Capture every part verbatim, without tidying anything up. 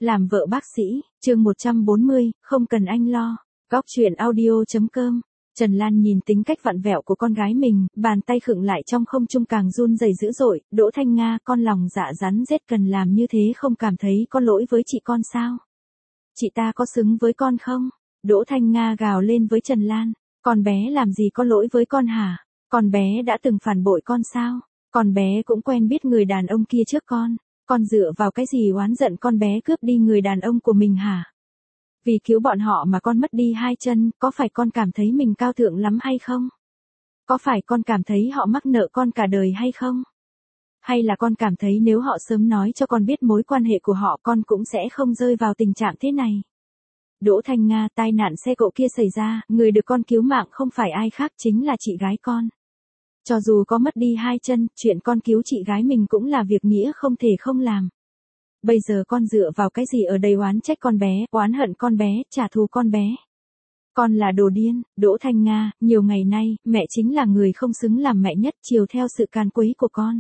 Làm vợ bác sĩ, chương một trăm bốn mươi, không cần anh lo. Góc truyện audio.com. Trần Lan nhìn tính cách vặn vẹo của con gái mình, bàn tay khựng lại trong không trung càng run rẩy dữ dội. Đỗ Thanh Nga, con lòng dạ rắn rết cần làm như thế không cảm thấy có lỗi với chị con sao? Chị ta có xứng với con không? Đỗ Thanh Nga gào lên với Trần Lan. Con bé làm gì có lỗi với con hả? Con bé đã từng phản bội con sao? Con bé cũng quen biết người đàn ông kia trước con. Con dựa vào cái gì oán giận con bé cướp đi người đàn ông của mình hả? Vì cứu bọn họ mà con mất đi hai chân, có phải con cảm thấy mình cao thượng lắm hay không? Có phải con cảm thấy họ mắc nợ con cả đời hay không? Hay là con cảm thấy nếu họ sớm nói cho con biết mối quan hệ của họ con cũng sẽ không rơi vào tình trạng thế này? Đỗ Thanh Nga, tai nạn xe cộ kia xảy ra, người được con cứu mạng không phải ai khác chính là chị gái con. Cho dù có mất đi hai chân, chuyện con cứu chị gái mình cũng là việc nghĩa không thể không làm. Bây giờ con dựa vào cái gì ở đây oán trách con bé, oán hận con bé, trả thù con bé? Con là đồ điên. Đỗ Thanh Nga, nhiều ngày nay, mẹ chính là người không xứng làm mẹ nhất, chiều theo sự can quấy của con.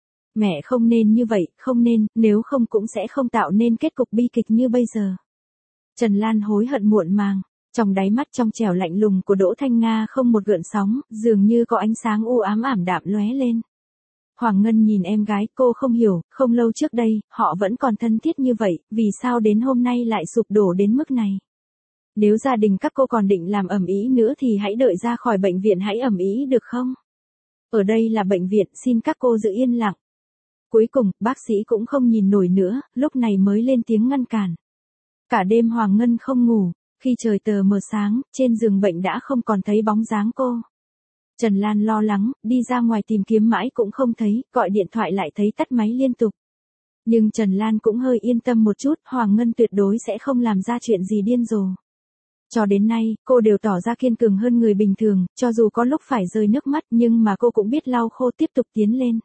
Mẹ không nên như vậy, không nên, nếu không cũng sẽ không tạo nên kết cục bi kịch như bây giờ. Trần Lan hối hận muộn màng. Trong đáy mắt trong trẻo lạnh lùng của Đỗ Thanh Nga không một gợn sóng, dường như có ánh sáng u ám ảm đạm lóe lên. Hoàng Ngân nhìn em gái, cô không hiểu, không lâu trước đây, họ vẫn còn thân thiết như vậy, vì sao đến hôm nay lại sụp đổ đến mức này? Nếu gia đình các cô còn định làm ầm ĩ nữa thì hãy đợi ra khỏi bệnh viện hãy ầm ĩ được không? Ở đây là bệnh viện, xin các cô giữ yên lặng. Cuối cùng, bác sĩ cũng không nhìn nổi nữa, lúc này mới lên tiếng ngăn cản. Cả đêm Hoàng Ngân không ngủ. Khi trời tờ mờ sáng, trên giường bệnh đã không còn thấy bóng dáng cô. Trần Lan lo lắng, đi ra ngoài tìm kiếm mãi cũng không thấy, gọi điện thoại lại thấy tắt máy liên tục. Nhưng Trần Lan cũng hơi yên tâm một chút, Hoàng Ngân tuyệt đối sẽ không làm ra chuyện gì điên rồ. Cho đến nay, cô đều tỏ ra kiên cường hơn người bình thường, cho dù có lúc phải rơi nước mắt nhưng mà cô cũng biết lau khô tiếp tục tiến lên.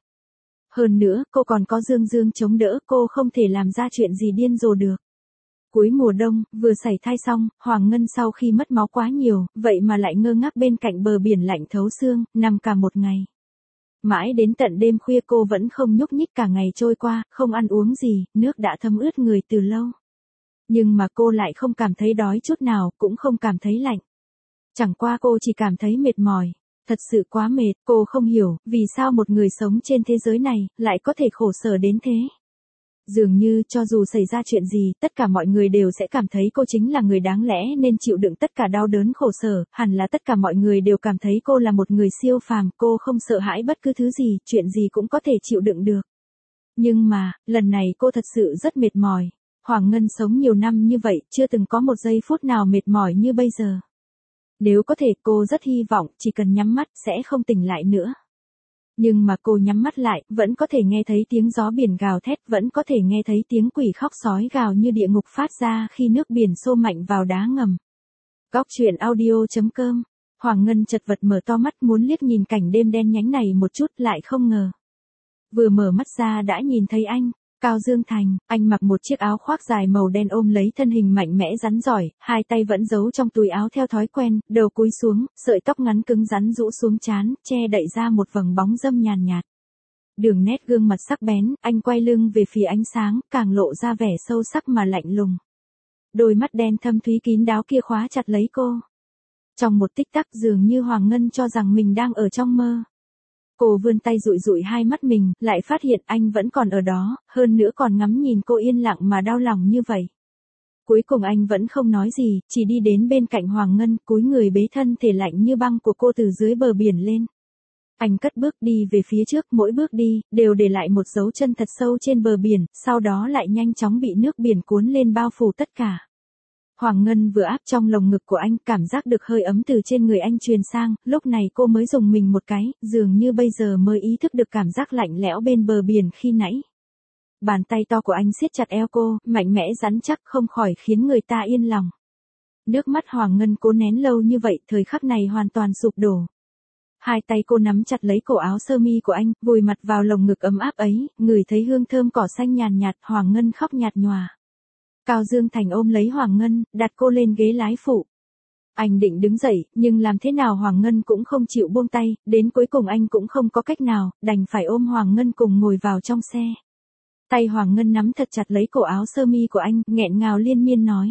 Hơn nữa, cô còn có Dương Dương chống đỡ, cô không thể làm ra chuyện gì điên rồ được. Cuối mùa đông, vừa sảy thai xong, Hoàng Ngân sau khi mất máu quá nhiều, vậy mà lại ngơ ngác bên cạnh bờ biển lạnh thấu xương, nằm cả một ngày. Mãi đến tận đêm khuya cô vẫn không nhúc nhích cả ngày trôi qua, không ăn uống gì, nước đã thấm ướt người từ lâu. Nhưng mà cô lại không cảm thấy đói chút nào, cũng không cảm thấy lạnh. Chẳng qua cô chỉ cảm thấy mệt mỏi. Thật sự quá mệt, cô không hiểu, vì sao một người sống trên thế giới này, lại có thể khổ sở đến thế. Dường như cho dù xảy ra chuyện gì, tất cả mọi người đều sẽ cảm thấy cô chính là người đáng lẽ nên chịu đựng tất cả đau đớn khổ sở, hẳn là tất cả mọi người đều cảm thấy cô là một người siêu phàm, cô không sợ hãi bất cứ thứ gì, chuyện gì cũng có thể chịu đựng được. Nhưng mà, lần này cô thật sự rất mệt mỏi. Hoàng Ngân sống nhiều năm như vậy, chưa từng có một giây phút nào mệt mỏi như bây giờ. Nếu có thể, cô rất hy vọng, chỉ cần nhắm mắt, sẽ không tỉnh lại nữa. Nhưng mà cô nhắm mắt lại, vẫn có thể nghe thấy tiếng gió biển gào thét, vẫn có thể nghe thấy tiếng quỷ khóc sói gào như địa ngục phát ra khi nước biển xô mạnh vào đá ngầm. Góc truyện audio.com. Hoàng Ngân chật vật mở to mắt muốn liếc nhìn cảnh đêm đen nhánh này một chút lại không ngờ. Vừa mở mắt ra đã nhìn thấy anh, Cao Dương Thành, anh mặc một chiếc áo khoác dài màu đen ôm lấy thân hình mạnh mẽ rắn giỏi, hai tay vẫn giấu trong túi áo theo thói quen, đầu cúi xuống, sợi tóc ngắn cứng rắn rũ xuống trán, che đậy ra một vầng bóng râm nhàn nhạt. Đường nét gương mặt sắc bén, anh quay lưng về phía ánh sáng, càng lộ ra vẻ sâu sắc mà lạnh lùng. Đôi mắt đen thâm thúy kín đáo kia khóa chặt lấy cô. Trong một tích tắc dường như Hoàng Ngân cho rằng mình đang ở trong mơ. Cô vươn tay dụi dụi hai mắt mình, lại phát hiện anh vẫn còn ở đó, hơn nữa còn ngắm nhìn cô yên lặng mà đau lòng như vậy. Cuối cùng anh vẫn không nói gì, chỉ đi đến bên cạnh Hoàng Ngân, cúi người bế thân thể lạnh như băng của cô từ dưới bờ biển lên. Anh cất bước đi về phía trước, mỗi bước đi, đều để lại một dấu chân thật sâu trên bờ biển, sau đó lại nhanh chóng bị nước biển cuốn lên bao phủ tất cả. Hoàng Ngân vừa áp trong lồng ngực của anh, cảm giác được hơi ấm từ trên người anh truyền sang, lúc này cô mới dùng mình một cái, dường như bây giờ mới ý thức được cảm giác lạnh lẽo bên bờ biển khi nãy. Bàn tay to của anh siết chặt eo cô, mạnh mẽ rắn chắc không khỏi khiến người ta yên lòng. Nước mắt Hoàng Ngân cố nén lâu như vậy, thời khắc này hoàn toàn sụp đổ. Hai tay cô nắm chặt lấy cổ áo sơ mi của anh, vùi mặt vào lồng ngực ấm áp ấy, ngửi thấy hương thơm cỏ xanh nhàn nhạt, Hoàng Ngân khóc nhạt nhòa. Cao Dương Thành ôm lấy Hoàng Ngân, đặt cô lên ghế lái phụ. Anh định đứng dậy, nhưng làm thế nào Hoàng Ngân cũng không chịu buông tay, đến cuối cùng anh cũng không có cách nào, đành phải ôm Hoàng Ngân cùng ngồi vào trong xe. Tay Hoàng Ngân nắm thật chặt lấy cổ áo sơ mi của anh, nghẹn ngào liên miên nói.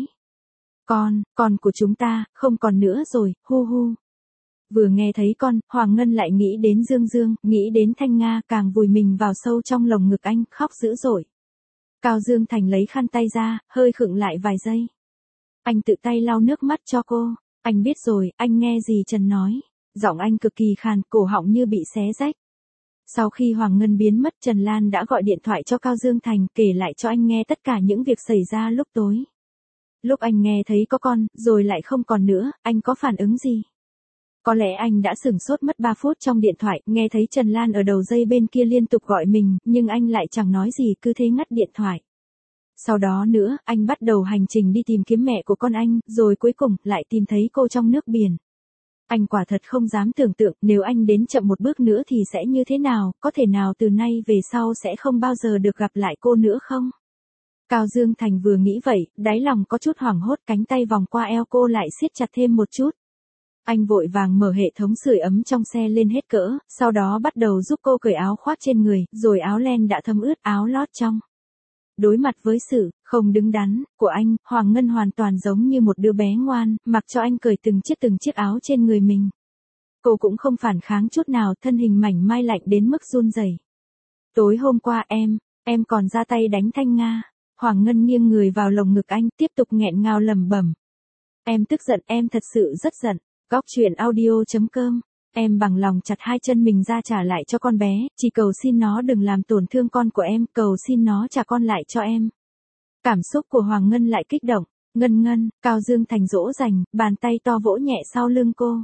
Con, con của chúng ta, không còn nữa rồi, hu hu. Vừa nghe thấy con, Hoàng Ngân lại nghĩ đến Dương Dương, nghĩ đến Thanh Nga, càng vùi mình vào sâu trong lồng ngực anh, khóc dữ dội. Cao Dương Thành lấy khăn tay ra, hơi khựng lại vài giây. Anh tự tay lau nước mắt cho cô. Anh biết rồi, anh nghe gì Trần nói. Giọng anh cực kỳ khàn, cổ họng như bị xé rách. Sau khi Hoàng Ngân biến mất, Trần Lan đã gọi điện thoại cho Cao Dương Thành, kể lại cho anh nghe tất cả những việc xảy ra lúc tối. Lúc anh nghe thấy có con, rồi lại không còn nữa, anh có phản ứng gì? Có lẽ anh đã sửng sốt mất ba phút trong điện thoại, nghe thấy Trần Lan ở đầu dây bên kia liên tục gọi mình, nhưng anh lại chẳng nói gì, cứ thế ngắt điện thoại. Sau đó nữa, anh bắt đầu hành trình đi tìm kiếm mẹ của con anh, rồi cuối cùng lại tìm thấy cô trong nước biển. Anh quả thật không dám tưởng tượng, nếu anh đến chậm một bước nữa thì sẽ như thế nào, có thể nào từ nay về sau sẽ không bao giờ được gặp lại cô nữa không? Cao Dương Thành vừa nghĩ vậy, đáy lòng có chút hoảng hốt, cánh tay vòng qua eo cô lại siết chặt thêm một chút. Anh vội vàng mở hệ thống sưởi ấm trong xe lên hết cỡ, sau đó bắt đầu giúp cô cởi áo khoác trên người, rồi áo len đã thấm ướt, áo lót trong. Đối mặt với sự không đứng đắn của anh, Hoàng Ngân hoàn toàn giống như một đứa bé ngoan, mặc cho anh cởi từng chiếc từng chiếc áo trên người mình. Cô cũng không phản kháng chút nào, thân hình mảnh mai lạnh đến mức run rẩy. Tối hôm qua em, em còn ra tay đánh Thanh Nga. Hoàng Ngân nghiêng người vào lồng ngực anh, tiếp tục nghẹn ngào lẩm bẩm. Em tức giận, em thật sự rất giận. Góc truyện audio chấm com. Em bằng lòng chặt hai chân mình ra trả lại cho con bé, chỉ cầu xin nó đừng làm tổn thương con của em, cầu xin nó trả con lại cho em. Cảm xúc của Hoàng Ngân lại kích động. Ngân Ngân, Cao Dương Thành dỗ dành, bàn tay to vỗ nhẹ sau lưng cô.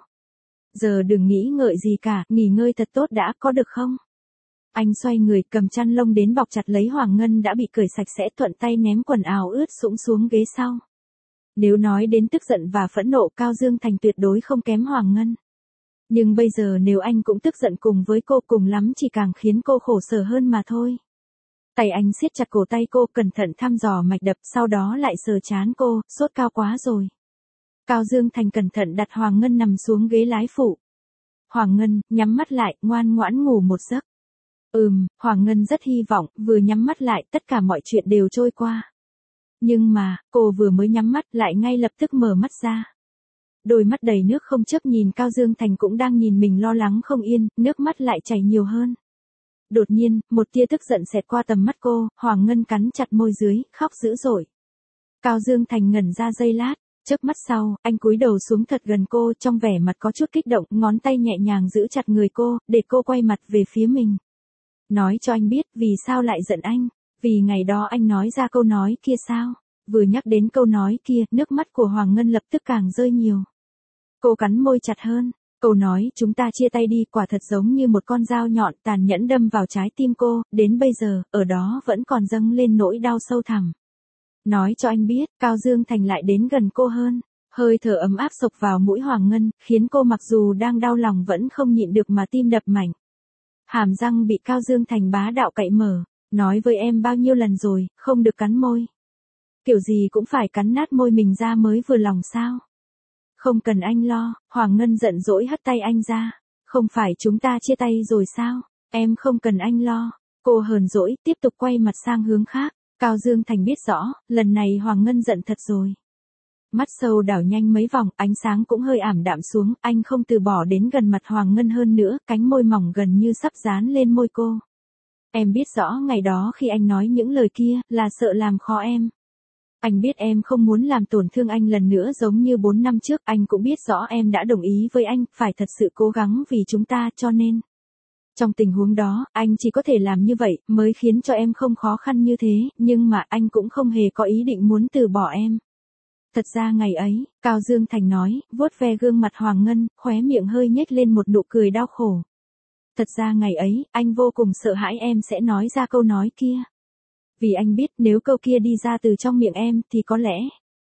Giờ đừng nghĩ ngợi gì cả, nghỉ ngơi thật tốt đã, có được không? Anh xoay người, cầm chăn lông đến bọc chặt lấy Hoàng Ngân đã bị cởi sạch sẽ, thuận tay ném quần áo ướt sũng xuống ghế sau. Nếu nói đến tức giận và phẫn nộ, Cao Dương Thành tuyệt đối không kém Hoàng Ngân. Nhưng bây giờ nếu anh cũng tức giận cùng với cô, cùng lắm chỉ càng khiến cô khổ sở hơn mà thôi. Tay anh siết chặt cổ tay cô, cẩn thận thăm dò mạch đập, sau đó lại sờ trán cô, sốt cao quá rồi. Cao Dương Thành cẩn thận đặt Hoàng Ngân nằm xuống ghế lái phụ. Hoàng Ngân, nhắm mắt lại, ngoan ngoãn ngủ một giấc. Ừm, Hoàng Ngân rất hy vọng, vừa nhắm mắt lại, tất cả mọi chuyện đều trôi qua. Nhưng mà, cô vừa mới nhắm mắt lại ngay lập tức mở mắt ra. Đôi mắt đầy nước không chớp nhìn Cao Dương Thành cũng đang nhìn mình lo lắng không yên, nước mắt lại chảy nhiều hơn. Đột nhiên, một tia tức giận xẹt qua tầm mắt cô, Hoàng Ngân cắn chặt môi dưới, khóc dữ dội. Cao Dương Thành ngẩn ra giây lát, chớp mắt sau, anh cúi đầu xuống thật gần cô, trong vẻ mặt có chút kích động, ngón tay nhẹ nhàng giữ chặt người cô, để cô quay mặt về phía mình. Nói cho anh biết, vì sao lại giận anh, vì ngày đó anh nói ra câu nói kia sao? Vừa nhắc đến câu nói kia, nước mắt của Hoàng Ngân lập tức càng rơi nhiều. Cô cắn môi chặt hơn, câu nói chúng ta chia tay đi quả thật giống như một con dao nhọn tàn nhẫn đâm vào trái tim cô, đến bây giờ, ở đó vẫn còn dâng lên nỗi đau sâu thẳm. Nói cho anh biết, Cao Dương Thành lại đến gần cô hơn, hơi thở ấm áp sộc vào mũi Hoàng Ngân, khiến cô mặc dù đang đau lòng vẫn không nhịn được mà tim đập mạnh. Hàm răng bị Cao Dương Thành bá đạo cậy mở, nói với em bao nhiêu lần rồi, không được cắn môi. Kiểu gì cũng phải cắn nát môi mình ra mới vừa lòng sao. Không cần anh lo, Hoàng Ngân giận dỗi hất tay anh ra. Không phải chúng ta chia tay rồi sao, em không cần anh lo. Cô hờn dỗi, tiếp tục quay mặt sang hướng khác. Cao Dương Thành biết rõ, lần này Hoàng Ngân giận thật rồi. Mắt sâu đảo nhanh mấy vòng, ánh sáng cũng hơi ảm đạm xuống, anh không từ bỏ đến gần mặt Hoàng Ngân hơn nữa, cánh môi mỏng gần như sắp dán lên môi cô. Em biết rõ ngày đó khi anh nói những lời kia, là sợ làm khó em. Anh biết em không muốn làm tổn thương anh lần nữa giống như bốn năm trước, anh cũng biết rõ em đã đồng ý với anh, phải thật sự cố gắng vì chúng ta, cho nên. Trong tình huống đó, anh chỉ có thể làm như vậy, mới khiến cho em không khó khăn như thế, nhưng mà anh cũng không hề có ý định muốn từ bỏ em. Thật ra ngày ấy, Cao Dương Thành nói, vuốt ve gương mặt Hoàng Ngân, khóe miệng hơi nhếch lên một nụ cười đau khổ. Thật ra ngày ấy, anh vô cùng sợ hãi em sẽ nói ra câu nói kia. Vì anh biết nếu câu kia đi ra từ trong miệng em thì có lẽ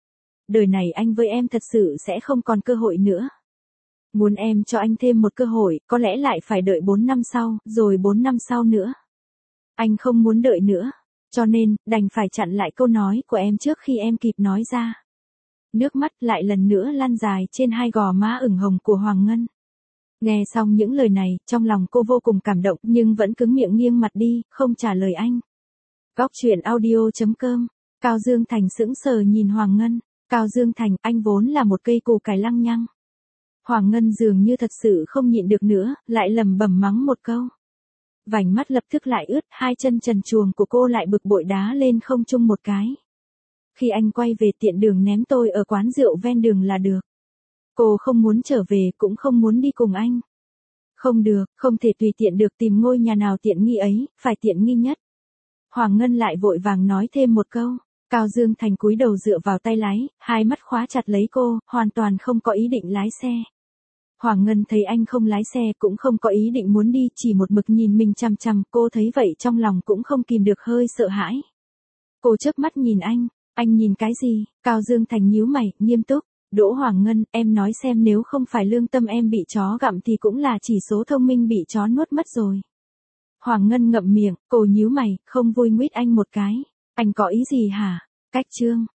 đời này anh với em thật sự sẽ không còn cơ hội nữa. Muốn em cho anh thêm một cơ hội, có lẽ lại phải đợi bốn năm sau, rồi bốn năm sau nữa. Anh không muốn đợi nữa, cho nên, đành phải chặn lại câu nói của em trước khi em kịp nói ra. Nước mắt lại lần nữa lan dài trên hai gò má ửng hồng của Hoàng Ngân. Nghe xong những lời này, trong lòng cô vô cùng cảm động nhưng vẫn cứng miệng nghiêng mặt đi, không trả lời anh. Góc chuyện audio.com. Cao Dương Thành sững sờ nhìn Hoàng Ngân. Cao Dương Thành, anh vốn là một cây củ cải lăng nhăng. Hoàng Ngân dường như thật sự không nhịn được nữa, lại lẩm bẩm mắng một câu. Vành mắt lập tức lại ướt, hai chân trần truồng của cô lại bực bội đá lên không trung một cái. Khi anh quay về tiện đường ném tôi ở quán rượu ven đường là được. Cô không muốn trở về, cũng không muốn đi cùng anh. Không được, không thể tùy tiện được tìm ngôi nhà nào tiện nghi ấy, phải tiện nghi nhất. Hoàng Ngân lại vội vàng nói thêm một câu. Cao Dương Thành cúi đầu dựa vào tay lái, hai mắt khóa chặt lấy cô, hoàn toàn không có ý định lái xe. Hoàng Ngân thấy anh không lái xe cũng không có ý định muốn đi, chỉ một mực nhìn mình chằm chằm, cô thấy vậy trong lòng cũng không kìm được hơi sợ hãi. Cô chớp mắt nhìn anh, anh nhìn cái gì? Cao Dương Thành nhíu mày, nghiêm túc. Đỗ Hoàng Ngân, em nói xem, nếu không phải lương tâm em bị chó gặm thì cũng là chỉ số thông minh bị chó nuốt mất rồi. Hoàng Ngân ngậm miệng, cô nhíu mày, không vui nguyết anh một cái. Anh có ý gì hả? Cách chương.